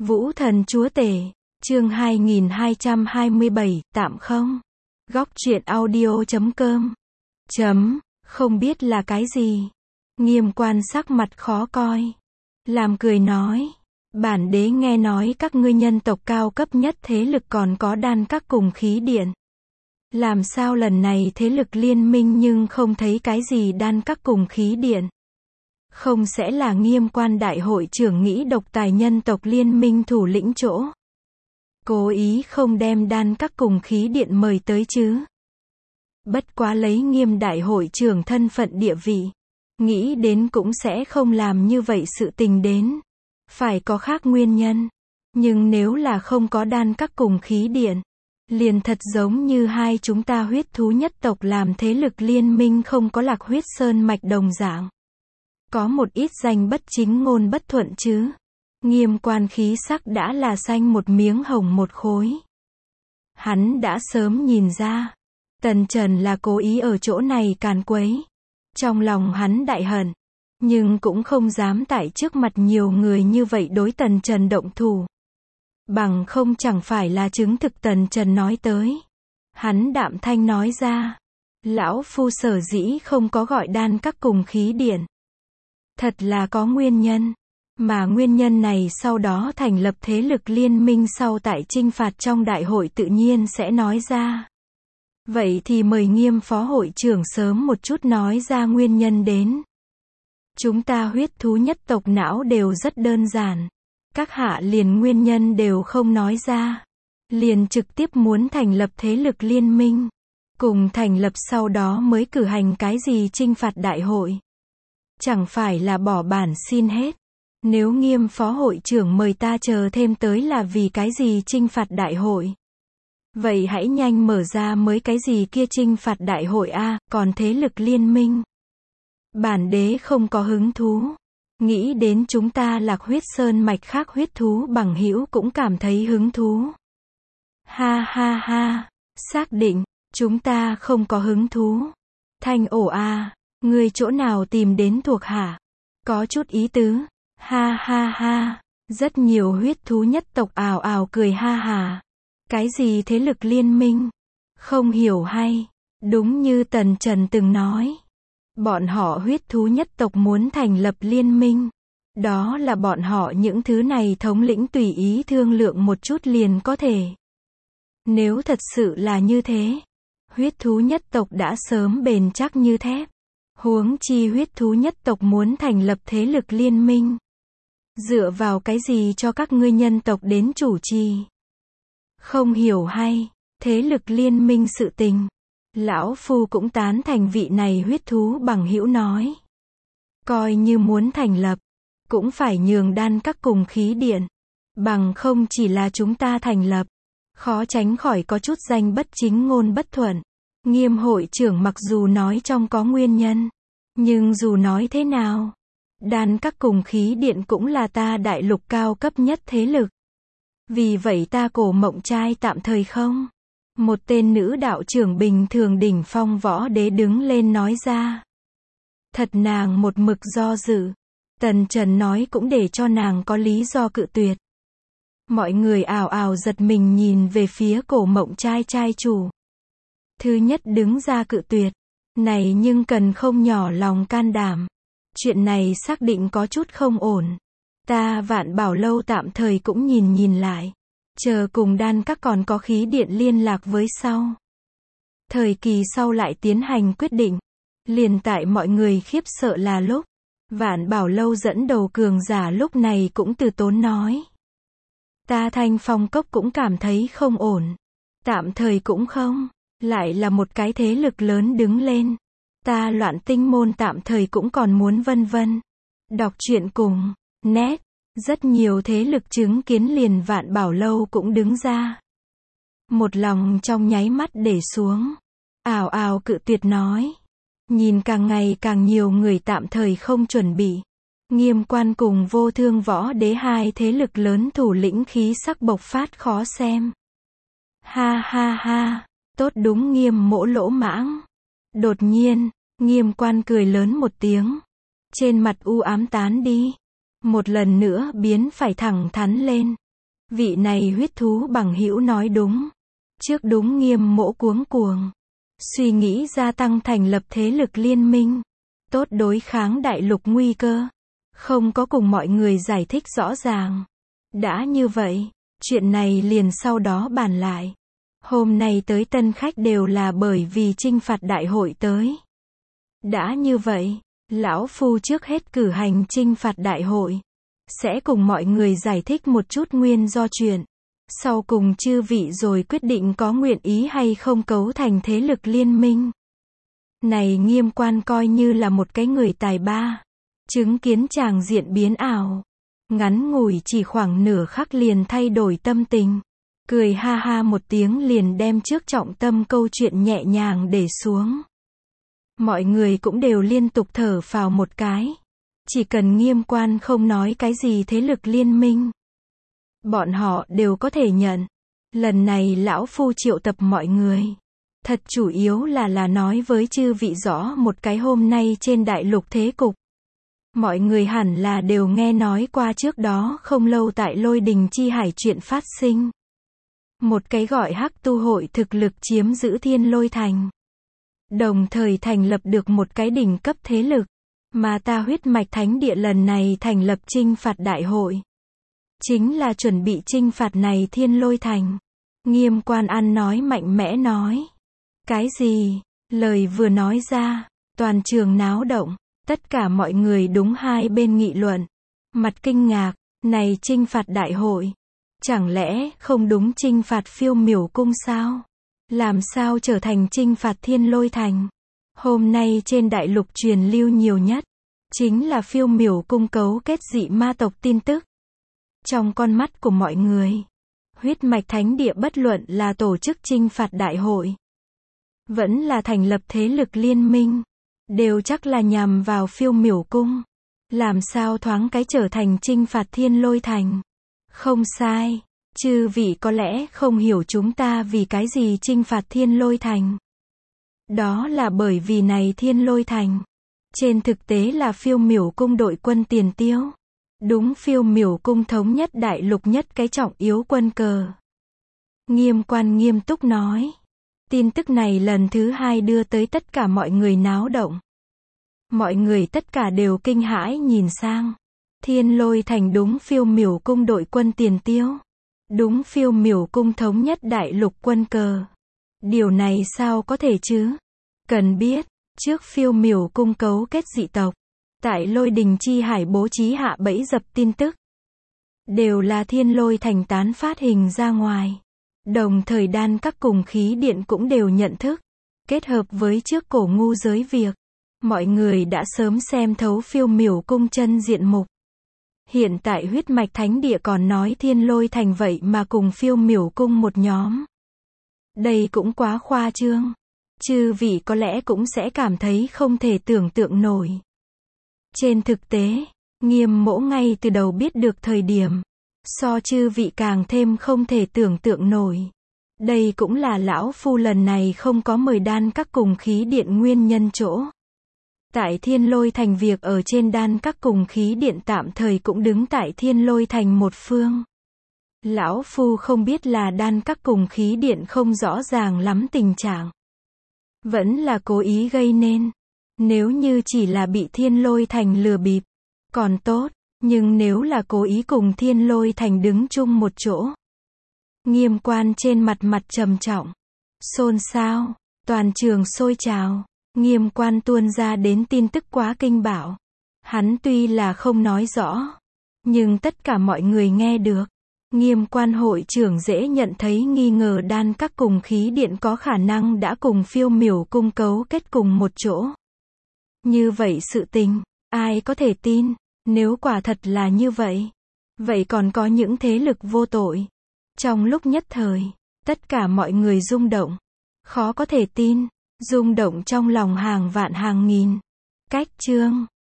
Vũ thần chúa tể, chương 2227, tạm không? Góc truyện audio.com. Không biết là cái gì. Nghiêm quan sắc mặt khó coi. Làm cười nói. Bản đế nghe nói các ngươi nhân tộc cao cấp nhất thế lực còn có đan các cùng khí điện. Làm sao lần này thế lực liên minh nhưng không thấy cái gì đan các cùng khí điện? Không sẽ là Nghiêm quan đại hội trưởng nghĩ độc tài nhân tộc liên minh thủ lĩnh chỗ? Cố ý không đem đan các cùng khí điện mời tới chứ? Bất quá lấy Nghiêm đại hội trưởng thân phận địa vị, nghĩ đến cũng sẽ không làm như vậy sự tình đến. Phải có khác nguyên nhân. Nhưng nếu là không có đan các cùng khí điện, liền thật giống như hai chúng ta huyết thú nhất tộc làm thế lực liên minh không có Lạc Huyết Sơn mạch đồng dạng. Có một ít danh bất chính ngôn bất thuận chứ. Nghiêm quan khí sắc đã là xanh một miếng hồng một khối. Hắn đã sớm nhìn ra, Tần Trần là cố ý ở chỗ này càn quấy. Trong lòng hắn đại hận, nhưng cũng không dám tại trước mặt nhiều người như vậy đối Tần Trần động thủ. Bằng không chẳng phải là chứng thực Tần Trần nói tới. Hắn đạm thanh nói ra, lão phu sở dĩ không có gọi đan các cùng khí điện. Thật là có nguyên nhân. Mà nguyên nhân này sau đó thành lập thế lực liên minh sau tại chinh phạt trong đại hội tự nhiên sẽ nói ra. Vậy thì mời Nghiêm phó hội trưởng sớm một chút nói ra nguyên nhân đến. Chúng ta huyết thú nhất tộc não đều rất đơn giản. Các hạ liền nguyên nhân đều không nói ra. Liền trực tiếp muốn thành lập thế lực liên minh. Cùng thành lập sau đó mới cử hành cái gì chinh phạt đại hội. Chẳng phải là bỏ bản xin hết. Nếu Nghiêm phó hội trưởng mời ta chờ thêm tới là vì cái gì chinh phạt đại hội. Vậy hãy nhanh mở ra mới cái gì kia chinh phạt đại hội a, còn thế lực liên minh. Bản đế không có hứng thú. Nghĩ đến chúng ta Lạc Huyết Sơn mạch khác huyết thú bằng hữu cũng cảm thấy hứng thú. Ha ha ha, xác định, chúng ta không có hứng thú. Thanh ổ a, ngươi chỗ nào tìm đến thuộc hạ? Có chút ý tứ. Ha ha ha, rất nhiều huyết thú nhất tộc ào ào cười ha hà. Cái gì thế lực liên minh? Không hiểu hay. Đúng như Tần Trần từng nói. Bọn họ huyết thú nhất tộc muốn thành lập liên minh. Đó là bọn họ những thứ này thống lĩnh tùy ý thương lượng một chút liền có thể. Nếu thật sự là như thế, huyết thú nhất tộc đã sớm bền chắc như thép. Huống chi huyết thú nhất tộc muốn thành lập thế lực liên minh. Dựa vào cái gì cho các ngươi nhân tộc đến chủ trì? Không hiểu hay, thế lực liên minh sự tình. Lão phu cũng tán thành vị này huyết thú bằng hữu nói. Coi như muốn thành lập, cũng phải nhường đan các cùng khí điện. Bằng không chỉ là chúng ta thành lập, khó tránh khỏi có chút danh bất chính ngôn bất thuận. Nghiêm hội trưởng mặc dù nói trong có nguyên nhân, nhưng dù nói thế nào, đan các cùng khí điện cũng là ta đại lục cao cấp nhất thế lực. Vì vậy ta Cổ Mộng trai tạm thời không. Một tên nữ đạo trưởng bình thường đỉnh phong võ đế đứng lên nói ra. Thật nàng một mực do dự. Tần Trần nói cũng để cho nàng có lý do cự tuyệt. Mọi người ào ào giật mình nhìn về phía Cổ Mộng trai trai chủ. Thứ nhất đứng ra cự tuyệt. Này nhưng cần không nhỏ lòng can đảm. Chuyện này xác định có chút không ổn. Ta Vạn Bảo Lâu tạm thời cũng nhìn lại. Chờ cùng đan các còn có khí điện liên lạc với sau. Thời kỳ sau lại tiến hành quyết định. Liền tại mọi người khiếp sợ là lúc. Vạn Bảo Lâu dẫn đầu cường giả lúc này cũng từ tốn nói. Ta Thanh Phong Cốc cũng cảm thấy không ổn. Tạm thời cũng không. Lại là một cái thế lực lớn đứng lên. Ta Loạn Tinh môn tạm thời cũng còn muốn vân vân. Đọc truyện cùng. Net. Rất nhiều thế lực chứng kiến liền Vạn Bảo Lâu cũng đứng ra. Một lòng trong nháy mắt để xuống. Ào ào cự tuyệt nói. Nhìn càng ngày càng nhiều người tạm thời không chuẩn bị. Nghiêm quan cùng Vô Thương võ đế hai thế lực lớn thủ lĩnh khí sắc bộc phát khó xem. Ha ha ha, tốt đúng Nghiêm mỗ lỗ mãng. Đột nhiên, Nghiêm quan cười lớn một tiếng. Trên mặt u ám tán đi. Một lần nữa biến phải thẳng thắn lên. Vị này huyết thú bằng hữu nói đúng. Trước đúng Nghiêm Mỗ cuống cuồng. Suy nghĩ gia tăng thành lập thế lực liên minh. Tốt đối kháng đại lục nguy cơ. Không có cùng mọi người giải thích rõ ràng. Đã như vậy, chuyện này liền sau đó bàn lại. Hôm nay tới tân khách đều là bởi vì chinh phạt đại hội tới. Đã như vậy, lão phu trước hết cử hành chinh phạt đại hội. Sẽ cùng mọi người giải thích một chút nguyên do chuyện. Sau cùng chư vị rồi quyết định có nguyện ý hay không cấu thành thế lực liên minh. Này Nghiêm quan coi như là một cái người tài ba. Chứng kiến tràng diện biến ảo. Ngắn ngủi chỉ khoảng nửa khắc liền thay đổi tâm tình. Cười ha ha một tiếng liền đem trước trọng tâm câu chuyện nhẹ nhàng để xuống. Mọi người cũng đều liên tục thở phào một cái. Chỉ cần Nghiêm quan không nói cái gì thế lực liên minh. Bọn họ đều có thể nhận. Lần này lão phu triệu tập mọi người. Thật chủ yếu là nói với chư vị rõ một cái hôm nay trên đại lục thế cục. Mọi người hẳn là đều nghe nói qua trước đó không lâu tại Lôi Đình Chi Hải chuyện phát sinh. Một cái gọi Hắc Tu hội thực lực chiếm giữ Thiên Lôi Thành. Đồng thời thành lập được một cái đỉnh cấp thế lực. Mà ta Huyết Mạch Thánh Địa lần này thành lập chinh phạt đại hội. Chính là chuẩn bị chinh phạt này Thiên Lôi Thành. Nghiêm quan ăn nói mạnh mẽ nói. Cái gì? Lời vừa nói ra, toàn trường náo động. Tất cả mọi người đúng hai bên nghị luận. Mặt kinh ngạc, này chinh phạt đại hội. Chẳng lẽ không đúng chinh phạt Phiêu Miểu Cung sao? Làm sao trở thành chinh phạt Thiên Lôi Thành? Hôm nay trên đại lục truyền lưu nhiều nhất. Chính là Phiêu Miểu Cung cấu kết dị ma tộc tin tức. Trong con mắt của mọi người. Huyết Mạch Thánh Địa bất luận là tổ chức chinh phạt đại hội. Vẫn là thành lập thế lực liên minh. Đều chắc là nhằm vào Phiêu Miểu Cung. Làm sao thoáng cái trở thành chinh phạt Thiên Lôi Thành. Không sai. Chư vị có lẽ không hiểu chúng ta vì cái gì chinh phạt Thiên Lôi Thành. Đó là bởi vì này Thiên Lôi Thành. Trên thực tế là Phiêu Miểu Cung đội quân tiền tiêu. Đúng Phiêu Miểu Cung thống nhất đại lục nhất cái trọng yếu quân cờ. Nghiêm quan nghiêm túc nói. Tin tức này lần thứ hai đưa tới tất cả mọi người náo động. Mọi người tất cả đều kinh hãi nhìn sang. Thiên Lôi Thành đúng Phiêu Miểu Cung đội quân tiền tiêu. Đúng Phiêu Miểu Cung thống nhất đại lục quân cờ. Điều này sao có thể chứ? Cần biết, trước Phiêu Miểu Cung cấu kết dị tộc. Tại Lôi Đình Chi Hải bố trí hạ bẫy dập tin tức. Đều là Thiên Lôi Thành tán phát hình ra ngoài. Đồng thời đan các cùng khí điện cũng đều nhận thức. Kết hợp với trước cổ ngu giới việc. Mọi người đã sớm xem thấu Phiêu Miểu Cung chân diện mục. Hiện tại Huyết Mạch Thánh Địa còn nói Thiên Lôi Thành vậy mà cùng Phiêu Miểu Cung một nhóm. Đây cũng quá khoa trương. Chư vị có lẽ cũng sẽ cảm thấy không thể tưởng tượng nổi. Trên thực tế, Nghiêm Mỗ ngay từ đầu biết được thời điểm. So chư vị càng thêm không thể tưởng tượng nổi. Đây cũng là lão phu lần này không có mời đan các cùng khí điện nguyên nhân chỗ. Tại Thiên Lôi Thành việc ở trên đan các cùng khí điện tạm thời cũng đứng tại Thiên Lôi Thành một phương. Lão phu không biết là đan các cùng khí điện không rõ ràng lắm tình trạng. Vẫn là cố ý gây nên. Nếu như chỉ là bị Thiên Lôi Thành lừa bịp, còn tốt. Nhưng nếu là cố ý cùng Thiên Lôi Thành đứng chung một chỗ. Nghiêm quan trên mặt trầm trọng. Xôn xao. Toàn trường sôi trào. Nghiêm quan tuôn ra đến tin tức quá kinh bạo. Hắn tuy là không nói rõ. Nhưng tất cả mọi người nghe được. Nghiêm quan hội trưởng dễ nhận thấy nghi ngờ đan các cùng khí điện có khả năng đã cùng Phiêu Miểu Cung cấu kết cùng một chỗ. Như vậy sự tình, ai có thể tin? Nếu quả thật là như vậy. Vậy còn có những thế lực vô tội. Trong lúc nhất thời, tất cả mọi người rung động. Khó có thể tin. Rung động trong lòng hàng vạn hàng nghìn. Cách chương